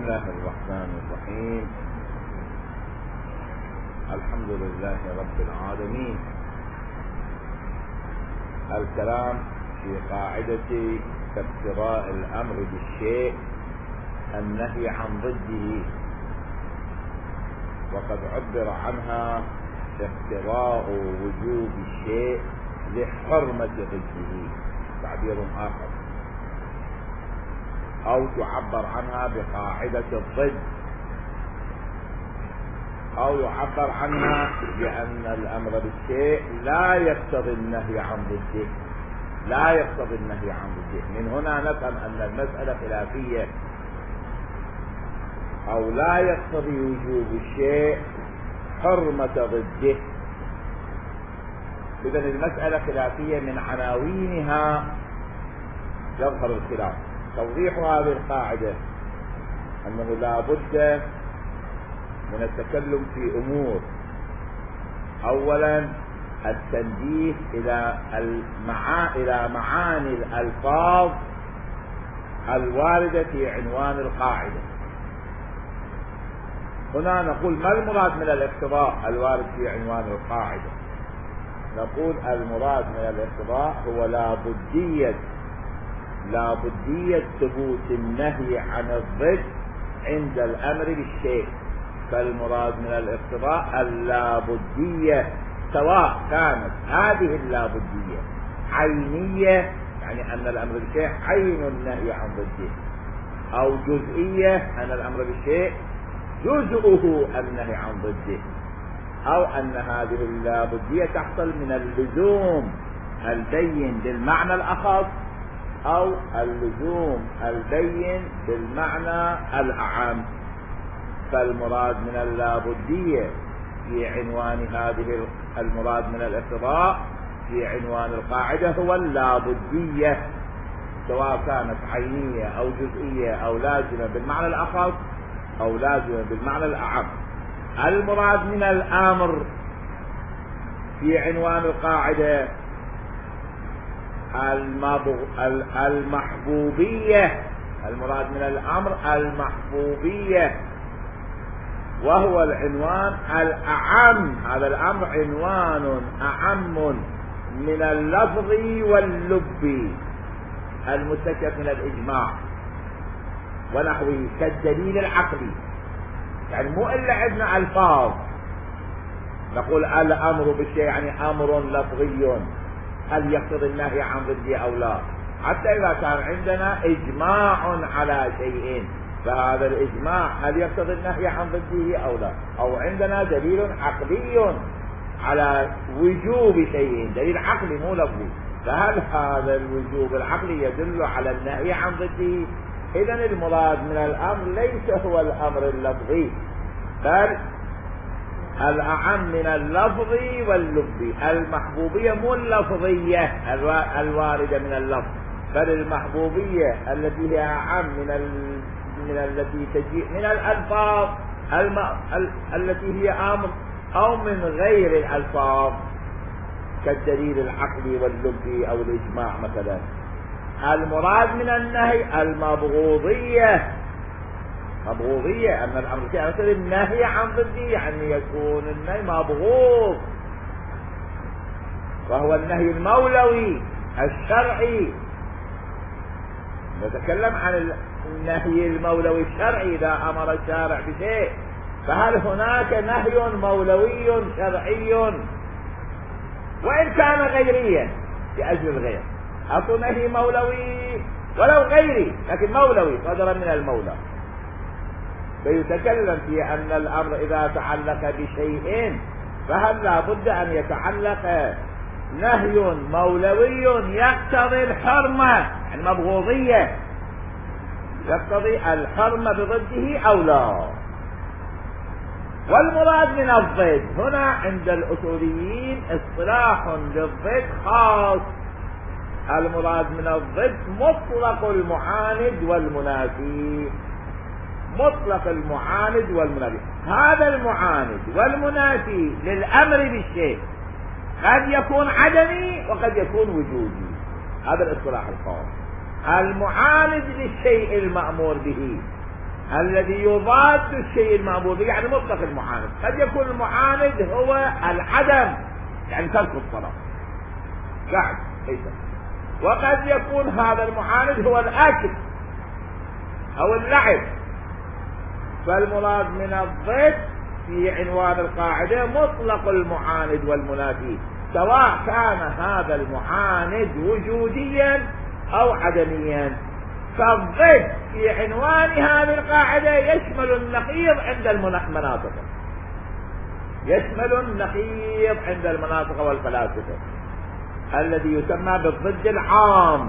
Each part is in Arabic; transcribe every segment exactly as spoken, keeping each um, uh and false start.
الله الرحمن الرحيم. الحمد لله رب العالمين. الكلام في قاعدة اقتضاء الأمر بالشيء النهي عن ضده، وقد عبر عنها اقتضاء وجوب الشيء لحرمة ضده، تعبير آخر، أو تعبر عنها بقاعدة الضد، أو يعبر عنها بأن الأمر بالشيء لا يقتضي النهي عن ضده، لا يقتضي النهي عن ضده. من هنا نفهم أن المسألة خلافية، أو لا يقتضي وجوب الشيء حرمة ضده. إذن المسألة خلافية، من عناوينها يظهر الخلاف. توضيح هذه القاعدة أنه لا بد من التكلم في أمور. أولا التنبيه إلى المعا... إلى معاني الألفاظ الواردة في عنوان القاعدة. هنا نقول ما المراد من الاقتضاء الوارد في عنوان القاعدة؟ نقول المراد من الاقتضاء هو لا بدية لا بدية ثبوت النهي عن الضد عند الأمر بالشيء. فالمراد من الاقتضاء اللابدية، سواء كانت هذه اللابدية عينية، يعني أن الأمر بالشيء عين النهي عن ضده، أو جزئية، أن الأمر بالشيء جزءه النهي عن ضده، أو أن هذه اللابدية تحصل من اللزوم البين بالمعنى الأخص، أو اللزوم البين بالمعنى الأعم. فالمراد من اللابدية في عنوان هذه المراد من الاقتضاء في عنوان القاعدة هو اللابدية، سواء كانت عينية أو جزئية أو لازمة بالمعنى الأخص أو لازمة بالمعنى الأعم. المراد من الأمر في عنوان القاعدة المحبوبية. المراد من الأمر المحبوبية، وهو العنوان الأعم. هذا الأمر عنوان أعم من اللفظ واللب المستشف من الإجماع ونحوه، كالدليل العقلي. يعني مو إلا عندنا ألفاظ نقول الأمر بالشيء يعني أمر لفظي، هل يقتضي النهي عن ضده أو لا؟ حتى إذا كان عندنا إجماع على شيء، فهذا الإجماع هل يقتضي النهي عن ضده أو لا؟ أو عندنا دليل عقلي على وجوب شيء، دليل عقلي مو لفظي، فهل هذا الوجوب العقلي يدل على النهي عن ضده؟ إذن المراد من الأمر ليس هو الأمر اللفظي، بل الأعم من اللفظ واللب. المحبوبية مو اللفظية الواردة من اللفظ، بل المحبوبية التي هي أعم من ال... من التي تجيء من الألفاظ الم... ال... التي هي أمر، أو من غير الألفاظ كالدليل العقلي واللب أو الإجماع مثلا. المراد من النهي المبغوضية، مبغوضية أن الأمر يقتضي النهي عن ضده، يعني يكون النهي مبغوض، وهو النهي المولوي الشرعي. نتكلم عن النهي المولوي الشرعي. إذا أمر الشارع بشيء، فهل هناك نهي مولوي شرعي وإن كان غيريا لأجل الغير؟ أكو نهي مولوي ولو غيري لكن مولوي صدر من المولى، فيتكلم في أن الأمر إذا تعلق بشيء فهل لا بد أن يتعلق نهي مولوي يقتضي الحرمة المبغوضية، يقتضي الحرمة بضده أو لا. والمراد من الضد هنا عند الأصوليين اصطلاح للضد خاص. المراد من الضد مطلق المعاند والمنافي، مطلق المعاند والمنافي. هذا المعاند والمنافي للأمر بالشيء قد يكون عدمي وقد يكون وجودي، هذا الاصطلاح الخاص. المعاند للشيء المأمور به الذي يضاد الشيء المأمور به، يعني مطلق المعاند. قد يكون المعاند هو العدم، يعني ترك الصلاة قاعد ليس، وقد يكون هذا المعاند هو الأكل أو اللعب. فالمراد من الضد في عنوان القاعدة مطلق المعاند والمنافي، سواء كان هذا المعاند وجوديا أو عدميا. فالضد في عنوان هذه القاعدة يشمل النقيض عند المناطق، يشمل النقيض عند المناطق والفلاسفة، الذي يسمى بالضد العام،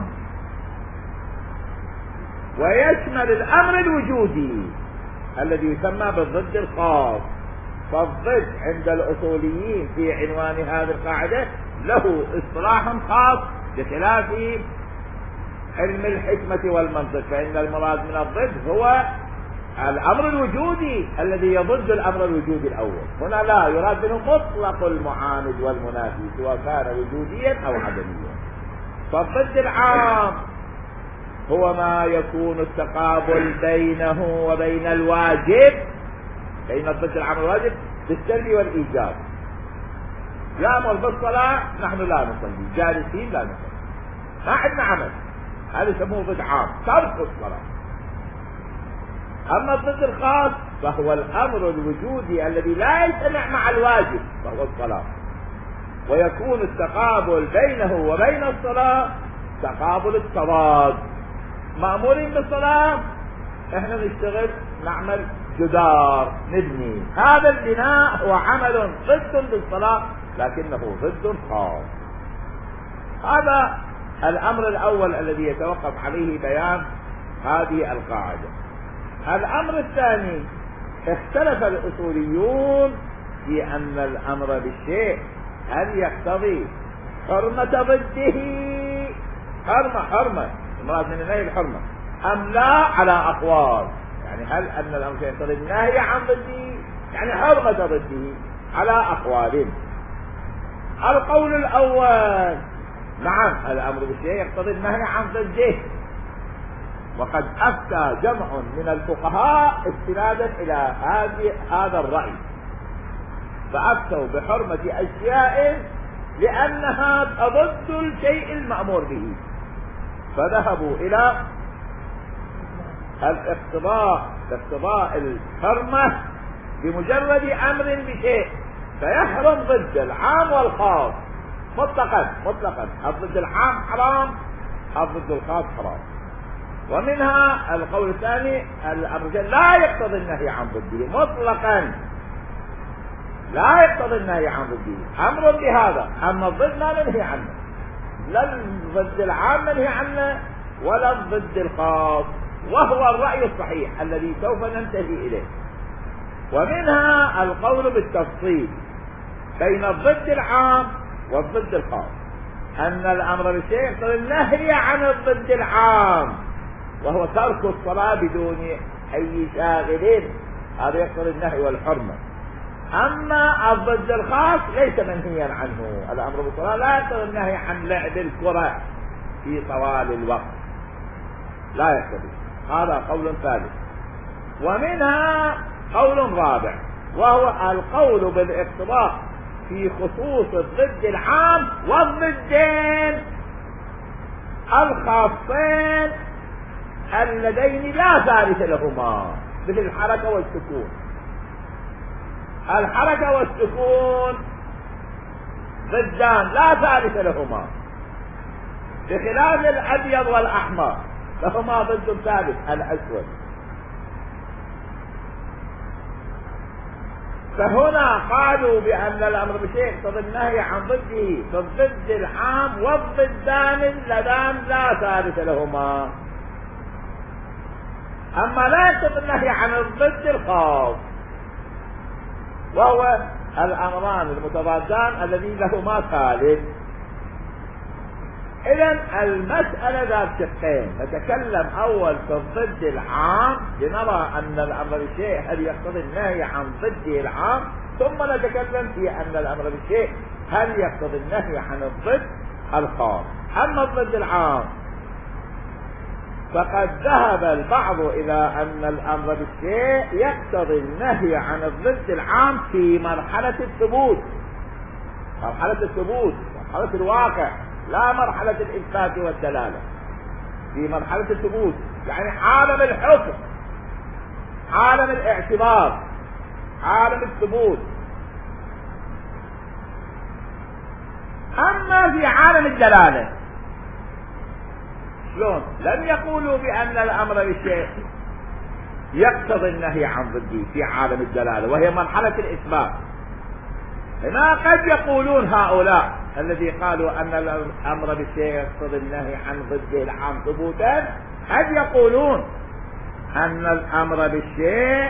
ويشمل الأمر الوجودي الذي يسمى بالضد الخاص. فالضد عند الأصوليين في عنوان هذه القاعدة له اصطلاح خاص بخلاف علم الحكمة والمنطق، فإن المراد من الضد هو الأمر الوجودي الذي يضد الأمر الوجودي الأول. هنا لا يراد منه مطلق المعاند والمنافي سواء كان وجوديا أو عدميا. فالضد العام هو ما يكون التقابل بينه وبين الواجب، بين الضد العام والواجب بالسلب والإيجاب. يأمر بالصلاة نحن لا نصلي، جالسين لا نصلي، ما عندنا عمل، هذا يسموه ضد عام، ترك الصلاة. أما الضد الخاص فهو الأمر الوجودي الذي لا يجتمع مع الواجب وهو الصلاة، ويكون التقابل بينه وبين الصلاة تقابل التضاد. مأمورين بالصلاة، احنا نشتغل نعمل جدار نبني، هذا البناء هو عمل ضد بالصلاة لكنه ضد خاص. هذا الأمر الأول الذي يتوقف عليه بيان هذه القاعدة. الأمر الثاني، اختلف الأصوليون في أن الأمر بالشيء هل يقتضي حرمة ضده، حرمة حرمة المراد من النهي الحرمة، أم لا، على أقوال. يعني هل أن الأمر يقتضي النهي عن ضده، يعني حرمة ضده، على أقوال. القول الأول نعم الأمر بالشيء يقتضي النهي عن ضده، وقد أفتى جمع من الفقهاء استنادا إلى هذا الرأي، فأفتوا بحرمة أشياء لأنها تضد الشيء المأمور به، فذهبوا إلى الاقتضاء، اقتضاء الحرمة بمجرد أمر بشيء، فيحرم ضد العام والخاص مطلقا مطلقا. الضد العام حرام، الضد الخاص حرام. ومنها القول الثاني، الأمر لا يقتضي النهي عن ضده مطلقا، لا يقتضي النهي عن ضده، أمر بهذا، أما الضد ما ننهي عنه، لا الضد العام ننهي عنه ولا الضد الخاص، وهو الرأي الصحيح الذي سوف ننتهي إليه. ومنها القول بالتفصيل بين الضد العام والضد الخاص، أن الأمر بالشيء يقتضي النهي عن الضد العام وهو ترك الصلاة بدون أي شاغل، هذا يقتضي النهي والحرمة. أما الضد الخاص ليس منهيا عنه، الأمر بالصلاة لا يقتضي النهي عن لعب الكرة في طوال الوقت، لا يقتضي. هذا قول ثالث. ومنها قول رابع، وهو القول بالاقتضاء في خصوص الضد العام والضدين الخاصين اللذين لا ثالث لهما، مثل الحركة والسكون. الحركة والسكون ضدان لا ثالث لهما، بخلاف الأبيض والأحمر لهما ضد ثالث الأسود. فهنا قالوا بأن الأمر بشيء يقتضي النهي عن ضده في الضد العام والضدان اللذان لا ثالث لهما، أما لا يقتضي النهي عن الضد الخاص وهو الأمران المتضادان الذي لهما ثالث. إذن المسألة ذات شقين، نتكلم أول في الضد العام لنرى أن الأمر بالشيء هل يقتضي النهي عن ضده العام، ثم نتكلم في أن الأمر بالشيء هل يقتضي النهي عن الضد الخاص. أما الضد العام فقد ذهب البعض إلى أن الأمر بالشيء يقتضي النهي عن الضد العام في مرحلة الثبوت، مرحلة الثبوت، مرحلة الواقع، لا مرحلة الإثبات والدلالة. في مرحلة الثبوت يعني عالم الحكم، عالم الاعتبار، عالم الثبوت. أما في عالم الدلالة شلون؟ لم يقولوا بأن الأمر بالشيء يقتضي النهي عن ضده في عالم الدلالة وهي مرحلة الإثبات. هنا قد يقولون هؤلاء الذي قالوا أن الأمر بالشيء يقتضي النهي عن ضده العام ثبوتا، قد يقولون أن الأمر بالشيء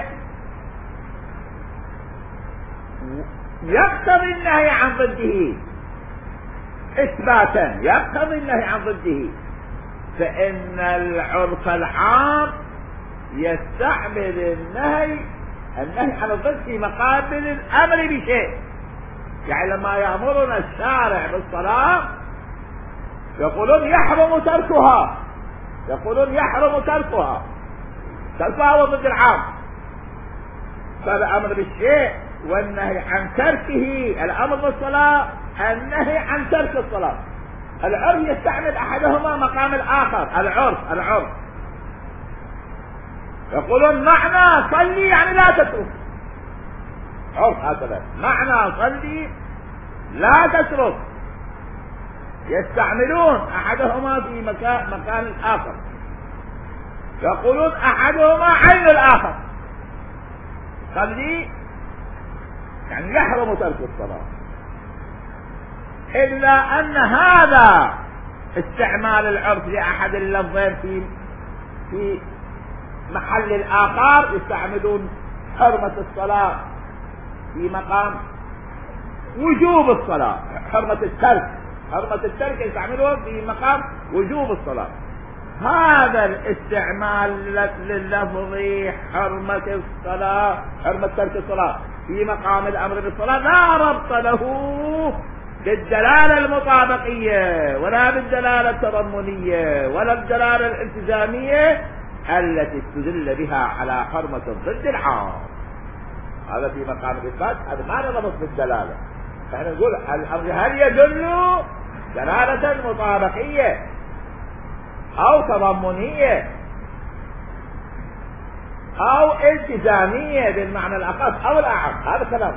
يقتضي النهي عن ضده إثباتا، يقتضي النهي عن ضده، فإن العرف العام يستعمل النهي النهي عن الضد في مقابل الأمر بشيء. يعني لما يأمرنا الشارع بالصلاة يقولون يحرم تركها، يقولون يحرم تركها، تركها هو ضد العام. فالأمر بالشيء والنهي عن تركه، الأمر بالصلاة النهي عن ترك الصلاة. العرف يستعمل أحدهما مقام الآخر. العرف العرف يقولون معنى صلي يعني لا تترك، عرف هكذا، معنى صلي لا تترك، يستعملون أحدهما في مكان مكان الآخر. يقولون أحدهما عين الآخر، صلي يعني يحرم ترك الصلاة. إلا أن هذا استعمال العرف لأحد اللفظين في في محل الآخر، يستعملون حرمة الصلاة في مقام وجوب الصلاة، حرمة الترك، حرمة الترك يستعملون في مقام وجوب الصلاة. هذا الاستعمال لللفظ حرمة الصلاة، حرمة ترك الصلاة في مقام الأمر بالصلاة لا ربط له بالدلالة المطابقية ولا بالدلالة التضمنية ولا بالدلالة الالتزامية التي استدل بها على حرمة الضد العام. هذا في مقام الإثبات، هذا ما نربط بالدلالة. فإحنا نقول الأمر هل يدل دلالة مطابقية أو تضمنية أو التزامية بالمعنى الأخص أو الأعم، هذا كلام.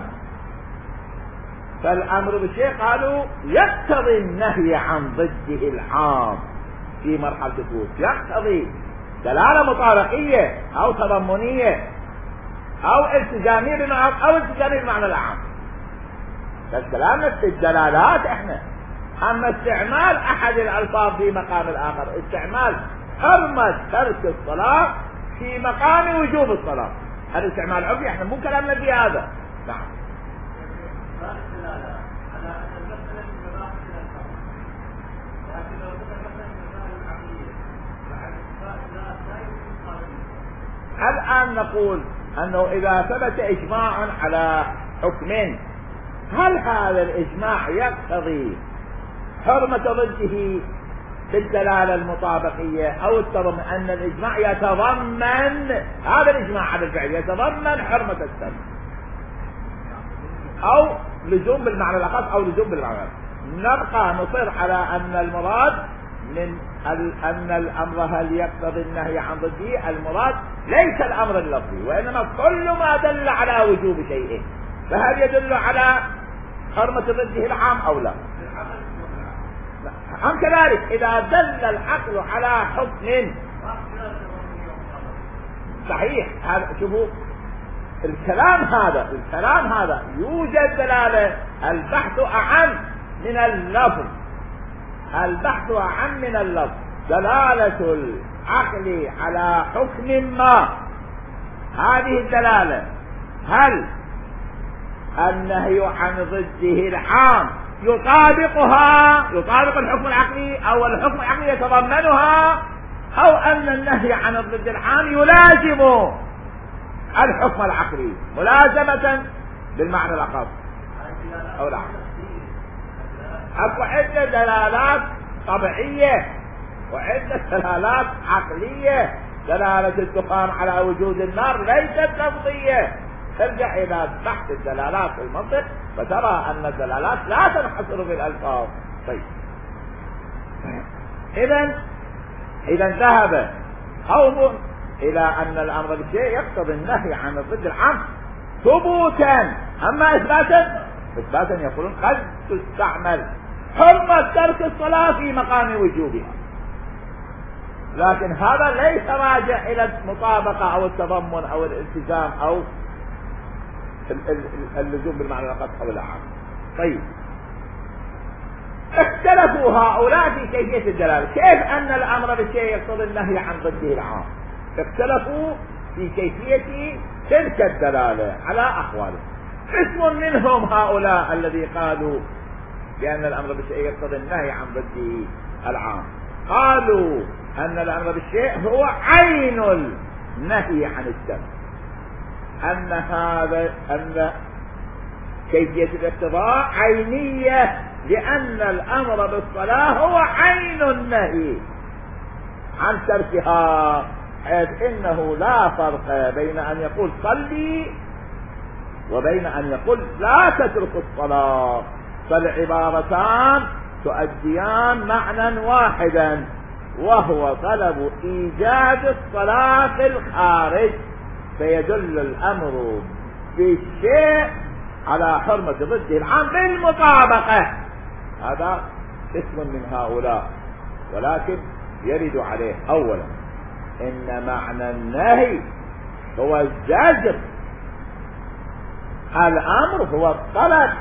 فالأمر بالشيء قالوا يقتضي النهي عن ضده العام في مرحلة الثبوت، يقتضي دلالة مطابقية أو تضمنية أو التزامية بالمعنى أو التزامية بالمعنى الأعم. بس كلامنا في الدلالات احنا. أما استعمال أحد الألفاظ في مقام الآخر، استعمال حرمة ترك الصلاة في مقام وجوب الصلاة، هذا استعمال عرفي، احنا مو كلامنا في هذا. نعم. الآن نقول أنه إذا ثبت إجماع على حكم، هل هذا الإجماع يقتضي حرمة ضده بالدلالة المطابقية أو التضمن؟ أن الإجماع يتضمن، هذا الإجماع على الفعل يتضمن حرمة الترك أو لزوم بالمعنى الأخص أو لزوم بالمعنى الأخص. نبقى نصر على أن المراد من أن الأمر هل يقتضي النهي عن ضده، المراد ليس الأمر اللفظي وإنما كل ما دل على وجوب شيء، فهل يدل على حرمة ضده العام أو لا؟ هم كذلك إذا دل العقل على حكم صحيح. هذا شوفوا الكلام هذا، الكلام هذا يوجد دلالة، البحث أعم من اللفظ، البحث أعم من اللفظ. دلالة العقل على حكم ما، هذه الدلالة هل النهي عن ضده العام يطابقها، يطابق الحكم العقلي أو الحكم العقلي يتضمنها، أو أن النهي عن الضد العام يلازم الحكم العقلي ملازمة بالمعنى الأخص أو لا. أكو عدة دلالات طبيعية وعدة دلالات عقلية. دلالة الدخان على وجود النار ليست لفظية. ترجع إلى بحث الدلالات في المنطق فترى أن الدلالات لا تنحصر بالألفاظ. طيب، إذا إذا ذهب قوم إلى أن الأمر بالشيء يقتضي النهي عن الضد العام ثبوتا، أما إثباتا إثباتا يقولون قد تستعمل حرمة ترك الصلاة في مقام وجوبها، لكن هذا ليس راجع إلى المطابقة أو التضمن أو الالتزام أو اللزوم بالمعنى الخاص أو العام. طيب، اختلفوا هؤلاء في كيفية الدلالة. كيف أن الأمر بالشيء يقتضي النهي عن ضده العام؟ اختلفوا في كيفية تلك الدلالة على أقوال. قسم منهم هؤلاء الذي قالوا بأن الأمر بالشيء يقتضي النهي عن ضده العام، قالوا أن الأمر بالشيء هو عين النهي عن الترك، أن هذا أن كيفية الاقتضاء عينية، لأن الأمر بالصلاة هو عين النهي عن تركها، حيث إنه لا فرق بين أن يقول صلي وبين أن يقول لا تترك الصلاة، فالعبارتان تؤديان معنى واحدا، وهو طلب إيجاد الصلاة في الخارج، فيدل الأمر بالشيء على حرمة ضده العام بالمطابقة. هذا اسم من هؤلاء، ولكن يرد عليه أولا إن معنى النهي هو الزجر، الأمر هو الطلب،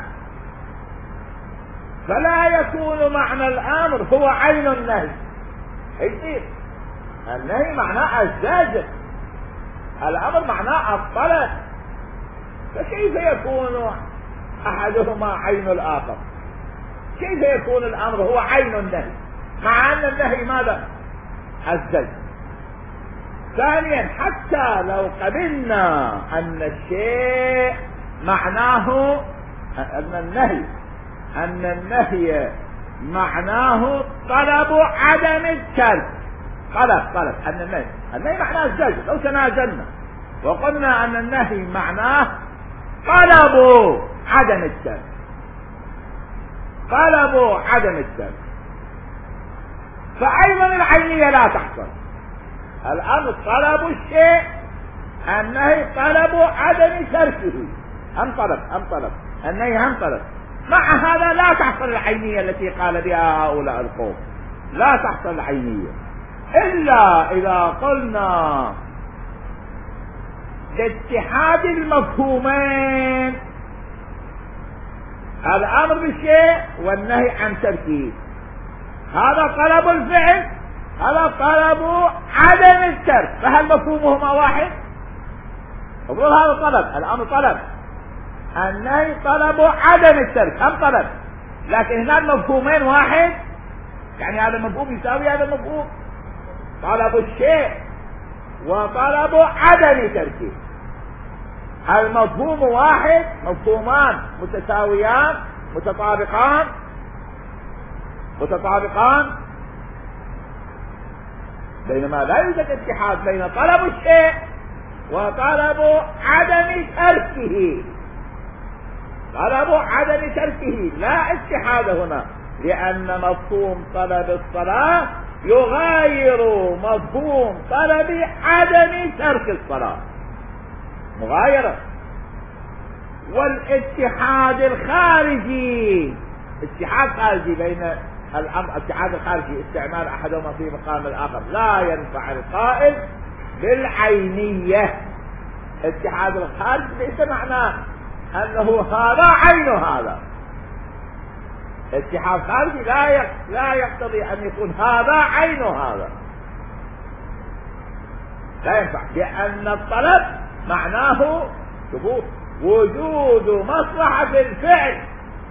فلا يكون معنى الأمر هو عين النهي. يصير النهي معناه الزجر، الأمر معناه الطلب، فكيف يكون أحدهما عين الآخر؟ كيف يكون الأمر هو عين النهي مع أن النهي ماذا؟ الزجر. ثانيا، حتى لو قبلنا أن الشيء معناه أن النهي أن النهي معناه طلب عدم الترك، طلب طلب أن النهي النهي معناه الزجر، لو تنازلنا وقلنا أن النهي معناه طلب عدم الترك، طلب عدم الترك، فأيضا العينية لا تحصل. الأمر طلب الشيء، النهي طلب عدم تركه، هم طلب هم طلب النهي هم طلب. مع هذا لا تحصل العينية التي قال بها هؤلاء القوم، لا تحصل العينية إلا إذا قلنا لاتحاد المفهومين، الأمر بالشيء والنهي عن تركه، هذا طلب الفعل، هذا طلب عدم الترك، فهل مفهومهما واحد؟ المفروض هذا طلب، الأمر طلب، النهي طلب عدم الترك، هم طلب، لكن هنا المفهومين واحد، يعني هذا المفهوم يساوي هذا المفهوم، طلب الشيء وطلب عدم تركه، المفهوم واحد، مفهومان متساويان متطابقان متطابقان بينما لا يوجد اتحاد بين طلب الشيء وطلب عدم تركه، طلب عدم تركه لا اتحاد هنا، لأن مفهوم طلب الصلاة يغاير مفهوم طلب عدم ترك الصلاة، مغايرة. والاتحاد الخارجي، اتحاد خارجي بين الأمر، اتحاد الخارجي استعمال أحدهما في مقام الآخر لا ينفع القائل بالعينية. اتحاد الخارج ليس معناه أنه هذا عين هذا، اتحاد خارجي لا لا يقتضي أن يكون هذا عين هذا، لا ينفع، لأن الطلب معناه ثبوت وجود مصلحة الفعل،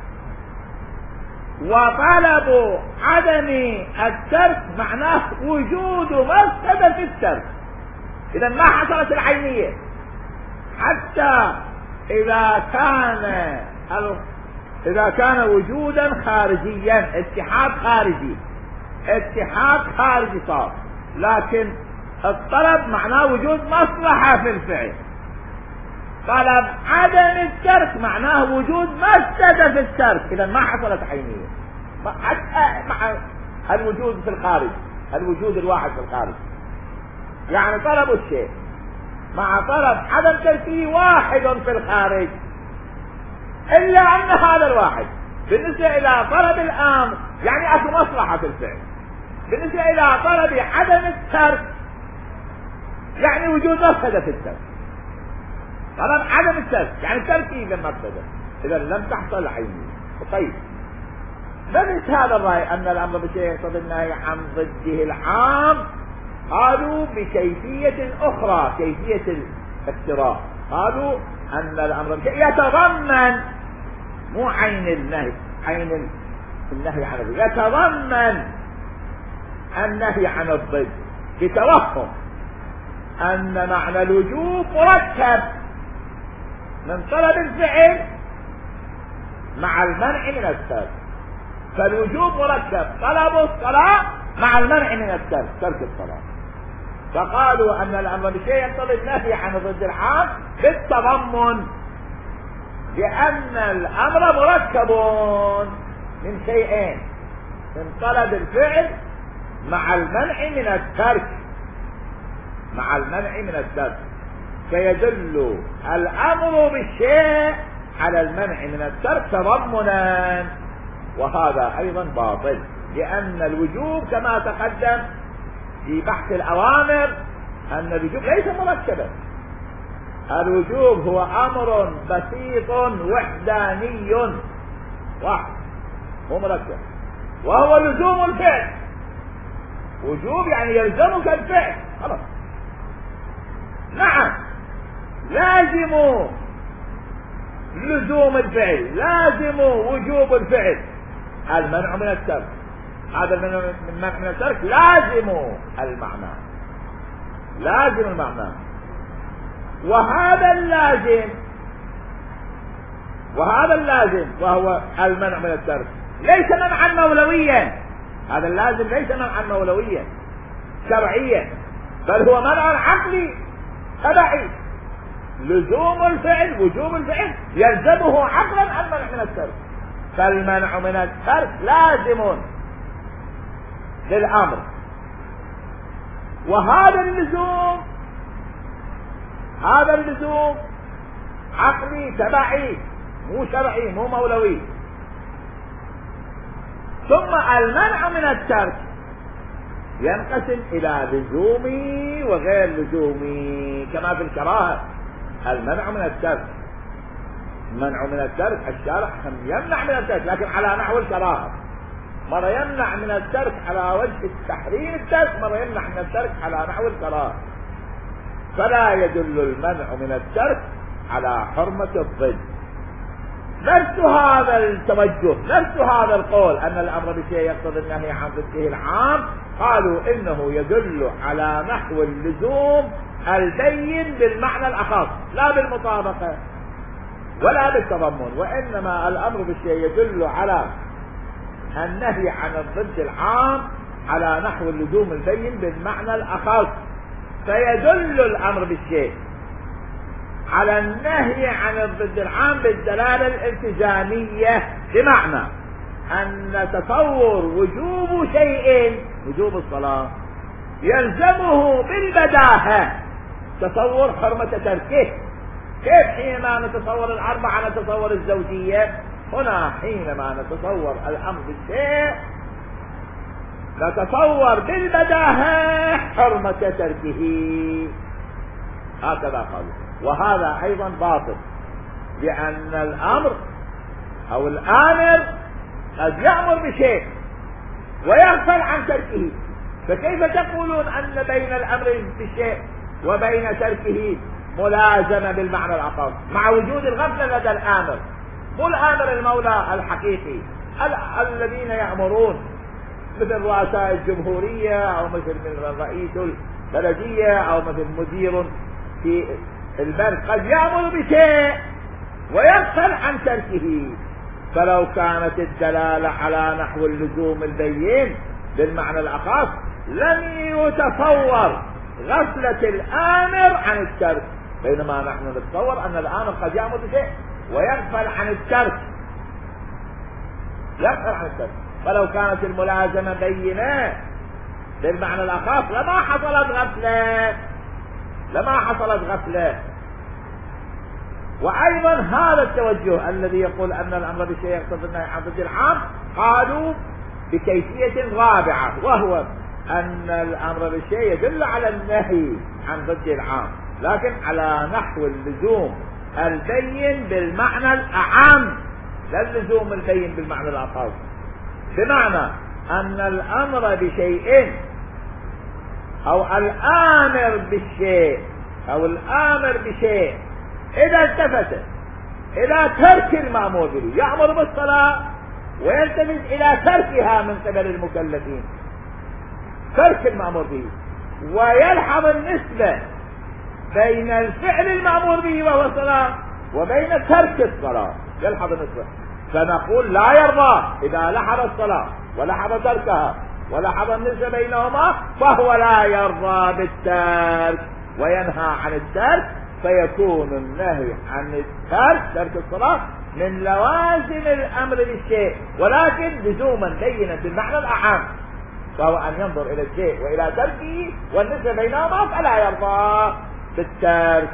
وطلب عدم الترك معناه وجود مفسدة الترك. إذا ما حصلت العينية حتى إذا كان إذا كان وجودا خارجيا، اتحاد خارجي، اتحاد خارجي صار، لكن الطلب معناه وجود مصلحة في الفعل. طلب عدم الترك معناه وجود مفسدة في الترك، إذا ما حصلت عينية. حتى مع الوجود في الخارج، الوجود الواحد في الخارج، يعني طلب الشيء مع طلب عدم تركه واحد في الخارج، إلا أن هذا الواحد بالنسبة إلى طلب الأمر يعني أكو مصلحة في الفعل، بالنسبة إلى طلب عدم الترك يعني وجود مفسدة في الترك. طلب عدم الترك يعني تركيب مفسدة، إذا لم تحصل عينية. طيب، بدت هذا الرأي أن الأمر بشيء يقتضي النهي عن ضده العام، قالوا بكيفية أخرى، كيفية الاقتراء. قالوا أن الأمر بشيء يتضمن، مو عين النهي، عين النهي عن الضد، يتضمن النهي عن الضد بتوهم أن معنى الوجوب مركب من طلب الفعل مع المنع من الترك. فالوجوب مركب طلب الصلاة مع المنع من الترك، ترك الصلاة. فقالوا أن الأمر بشيء يقتضي النهي عن ضد العام بالتضمن، لأن الأمر مركب من شيئين، من طلب الفعل مع المنع من الترك، مع المنع من الترك، فيدل الأمر بالشيء على المنع من الترك تضمنا، وهذا أيضا باطل، لأن الوجوب كما تقدم في بحث الأوامر أن الوجوب ليس مركبا. الوجوب هو أمر بسيط وحداني واحد، مو مركب، وهو لزوم الفعل. وجوب يعني يلزمك الفعل خلاص. نعم، لازم لزوم الفعل، لازم وجوب الفعل المنع من الترك. هذا المنع من الترك لازم المعنى، لازم المعنى. وهذا اللازم، وهذا اللازم وهو المنع من الترك ليس منعا مولويا، هذا اللازم ليس منعا مولويا شرعيا، بل هو منع عقلي تبعي. لزوم الفعل، وجوب الفعل يلزمه عقلا المنع من الترك، فالمنع من الترك لازم للأمر. وهذا اللزوم، هذا اللزوم عقلي تبعي، مو شرعي، مو مولوي. ثم المنع من الترك ينقسم إلى لزومي وغير لزومي، كما في الكراهة. المنع من الترك، المنع من الترك الشارع يمنع من الترك لكن على نحو الكراهة، مرة يمنع من الترك على وجه التحريم الترك، مرة يمنع من الترك على نحو الكراهة. فلا يدل المنع من الترك على حرمة الضد. نفس هذا التوجه، نفس هذا القول أن الأمر بشيء يقتضي النهي عن ضده العام، قالوا إنه يدل على نحو اللزوم البين بالمعنى الأخص، لا بالمطابقة ولا بالتضمن، وإنما الأمر بالشيء يدل على النهي عن الضد العام على نحو اللزوم البين بالمعنى الأخص. فيدل الأمر بالشيء على النهي عن الضد العام بالدلالة الالتزامية، بمعنى أن تصور وجوب شيء، وجوب الصلاة، يلزمه بالبداهة تصور حرمة تركه. كيف حينما نتصور الأربعة نتصور الزوجية؟ هنا حينما نتصور الأمر بالشيء نتصور بالبداهة حرمة تركه، هكذا قالوا. وهذا أيضا باطل، لأن الأمر أو الآمر قد يأمر بشيء ويغفل عن تركه، فكيف تقولون أن بين الأمر بشيء وبين تركه ملازمة بالمعنى الأخص مع وجود الغفلة لدى الآمر؟ مو الآمر المولى الحقيقي الذين يأمرون مثل رؤساء الجمهورية أو مثل رئيس البلدية أو مثل مدير في البلد، قد يأمر بشيء ويغفل عن تركه. فلو كانت الدلالة على نحو اللزوم البين بالمعنى الأخص لم يتصور غفلة الآمر عن الترك، بينما نحن نتصور أن الآمر قد يأمر بشيء ويغفل عن الترك، يغفل عن الترك. فلو كانت الملازمة بينة بالمعنى الأخص لما حصلت غفلة، لما حصلت غفلة. وأيضا هذا التوجه الذي يقول أن الأمر بالشيء يقتضي النهي عن ضد العام قالوا بكيفية رابعة، وهو أن الأمر بالشيء يدل على النهي عن ضد العام، لكن على نحو اللزوم البين بالمعنى الأعم، لا اللزوم البين بالمعنى الأخص. بمعنى أن الأمر بشيء أو الآمر بالشيء أو الآمر بشيء إذا التفت إلى ترك المأمور به، يأمر بالصلاة ويلتفت إلى تركها من قبل المكلفين، ترك المأمور به، ويلحظ النسبة بين الفعل المأمور به وهو الصلاة وبين ترك الصلاة، يلحظ النسبة، فنقول لا يرضى إذا لحظ الصلاة ولحظ تركها ولحظ النسبة بينهما، فهو لا يرضى بالترك وينهى عن الترك، فيكون النهي عن الترك ترك الصلاة من لوازم الأمر بالشيء، ولكن لزوما بينا بالمعنى الأعم، فهو أن ينظر إلى الشيء وإلى تركه والنسبة بينهما فلا يرضى بالترك.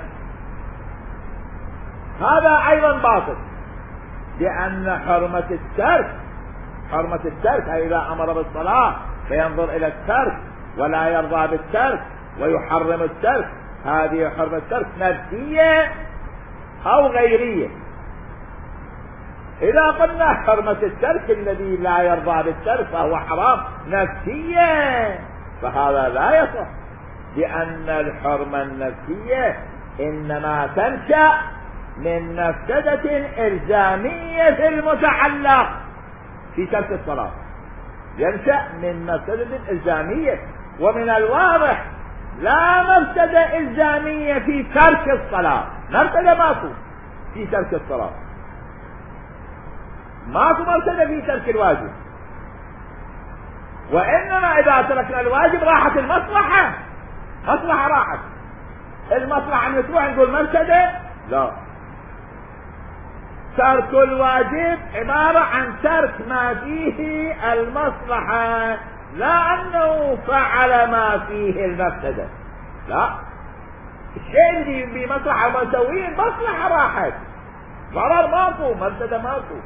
هذا أيضا باطل، لأن حرمة الترك حرمة الترك أي إذا أمر بالصلاة فينظر إلى الترك ولا يرضى بالترك ويحرم الترك، هذه حرمة الترك نفسية أو غيرية. إذا قلنا حرمة الترك الذي لا يرضى بالترك فهو حرام نفسية، فهذا لا يصح، لأن الحرمة النفسية إنما تنشأ من مفسدة إلزامية في المتعلق في ترك الصلاة، ينشأ من مفسدة إلزامية، ومن الواضح لا مفسدة إلزامية في ترك الصلاة، مفسدة ماكو في ترك الصلاة، ماكو مفسدة في ترك الواجب، وإنما إذا تركنا الواجب راحت المصلحة، مصلحة راحت، المصلحة أن تروح نقول مفسدة، لا، ترك الواجب عبارة عن ترك ما فيه المصلحة، لا أنه فعل ما فيه المفسدة، لا، الشيء اللي بمصلحة ما سويه المصلحة راحت، ضرر ماكو، مفسدة ماكو.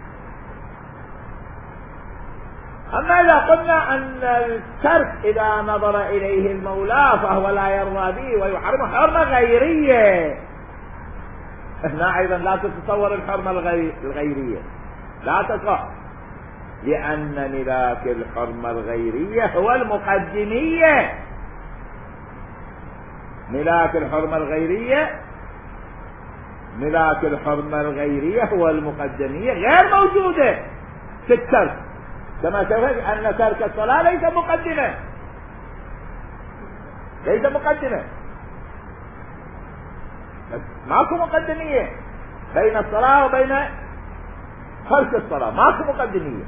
أما إذا قلنا أن الترك إذا نظر إليه المولى فهو لا يرضى به ويحرمه حرمة غيرية، هنا أيضا لا تتصور الحرمة الغيرية، لا تقع، لأن ملاك الحرمة الغيرية هو المقدمية، ملاك الحرمة الغيرية ملاك الحرمة الغيرية هو المقدمية غير موجودة في الترك، كما تفهم أن ترك الصلاة ليس مقدمة، ليس مقدمة، ماكو مقدمية بين الصلاة وبين ترك الصلاة، ماكو مقدمية.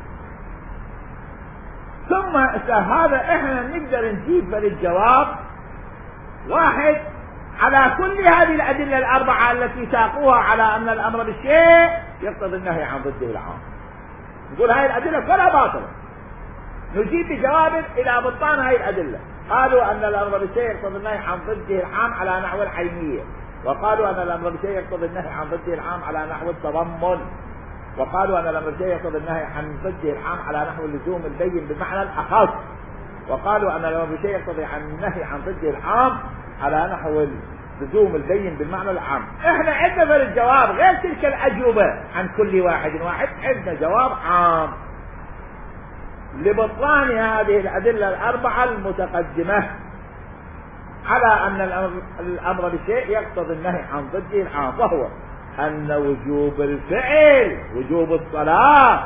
ثم هذا احنا نقدر نجيب للجواب واحد على كل هذه الأدلة الأربعة التي ساقوها على أن الأمر بالشيء يقتضي النهي عن ضده العام، نقول هذه الأدلة كلها باطلة، نجيب بجواب إلى بطلان هذه الأدلة. قالوا أن الأمر بالشيء يقتضي النهي عن ضده العام على نحو العينية، وقالوا أن الأمر بالشيء يقتضي النهي عن ضده العام على نحو التضمن، وقالوا أن الأمر بالشيء يقتضي النهي عن ضده العام على نحو اللزوم البين بالمعنى الأخص، وقالوا أن الأمر بالشيء يقتضي عن النهي عن ضده العام على نحو اللزوم البين بالمعنى العام. احنا عندنا في الجواب غير تلك الأجوبة عن كل واحد واحد، عندنا جواب عام لبطلان هذه الأدلة الأربعة المتقدمة على أن الأمر, الأمر بالشيء يقتضي النهي عن ضده العام، وهو أن وجوب الفعل وجوب الصلاة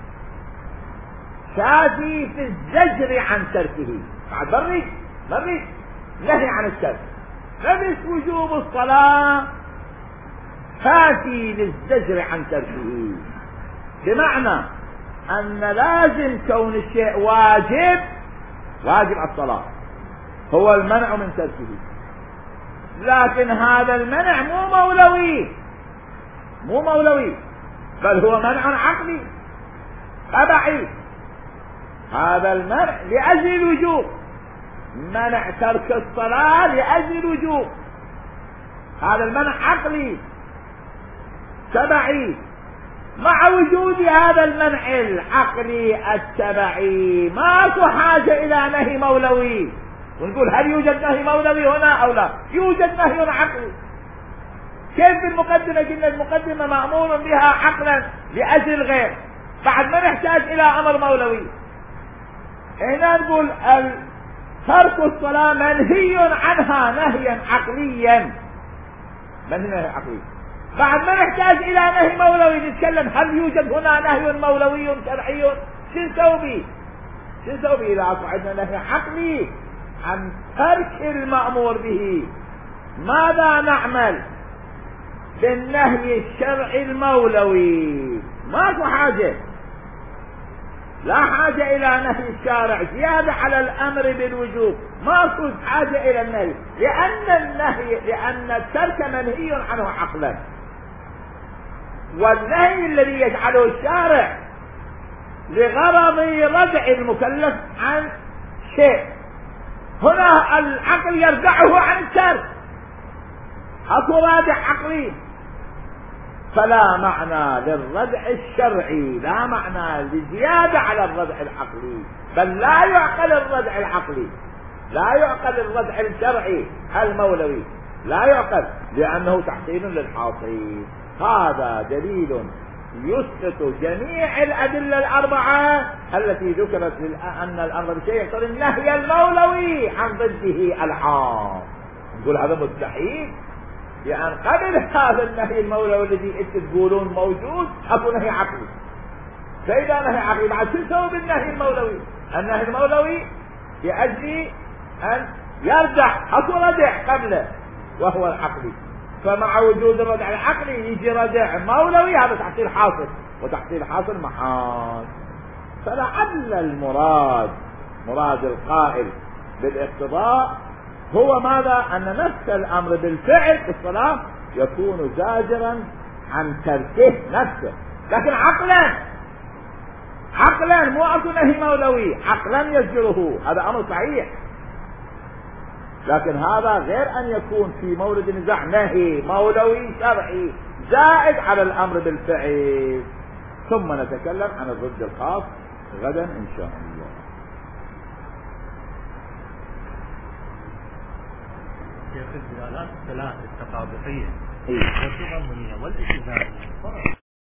شافي في الزجر عن تركه، بعد مريد مريد نهي عن الترك، نفس وجوب الصلاة كافي للزجر عن تركه، بمعنى أن لازم كون الشيء واجب واجب الصلاة هو المنع من تركه، لكن هذا المنع مو مولوي، مو مولوي، بل هو منع عقلي تبعي. هذا المنع لأجل الوجوب، منع ترك الصلاة لأجل الوجوب، هذا المنع عقلي تبعي. مع وجود هذا المنع العقلي التبعي ماكو حاجة إلى نهي مولوي، ونقول هل يوجد نهي مولوي هنا أو لا؟ يوجد نهي عقلي. كيف بالمقدمة قلنا المقدمة مأمور بها عقلا لأجل الغير، بعد ما نحتاج إلى أمر مولوي. هنا نقول ترك الصلاة منهي عنها نهيا عقليا، منهي نهي عقلي، بعد ما نحتاج إلى نهي مولوي نتكلم هل يوجد هنا نهي مولوي شرعي؟ شو نسوي به؟ شو نسوي به إذا صعدنا نهي عقلي عن ترك المأمور به؟ ماذا نعمل بالنهي الشرعي المولوي؟ ماكو حاجة، لا حاجة إلى نهي الشارع زيادة على الأمر بالوجوب، ماكو حاجة إلى النهي، لأن النهي لأن الترك منهي عنه عقلا، والنهي الذي يجعله الشارع لغرض ردع المكلف عن شيء، هنا العقل يردعه عن الترك، اكو رادع عقلي، فلا معنى للردع الشرعي، لا معنى لزيادة على الردع العقلي، بل لا يعقل الردع العقلي، لا يعقل الردع الشرعي المولوي، لا يعقل، لأنه تحصيل للحاصل. هذا دليل يسقط جميع الأدلة الأربعة التي ذكرت أن الأمر بشيء يقتضي النهي المولوي عن ضده العام. نقول هذا مستحيل، يعني قبل هذا النهي المولوي الذي انتم تقولون موجود اكو نهي عقلي، فإذا نهي عقلي بعد شو نسوي بالنهي المولوي؟ النهي المولوي لأجل أن يردع، اكو ردع قبله وهو العقلي، فمع وجود الردع العقلي يجي ردع مولوي، هذا تحصيل حاصل، وتحصيل حاصل محال. فلعل المراد مراد القائل بالاقتضاء هو ماذا؟ أن نفس الأمر بالفعل في الصلاة يكون زاجرا عن تركه نفسه، لكن عقلا، عقلا مو أكو نهي مولوي، عقلا يزجره، هذا أمر صحيح. لكن هذا غير أن يكون في مورد النزاع نهي مولوي شرعي زائد على الأمر بالفعل. ثم نتكلم عن الضد الخاص غدا إن شاء الله. الدلالات الثلاث التطابقية إيه؟ والتضمنية والالتزامية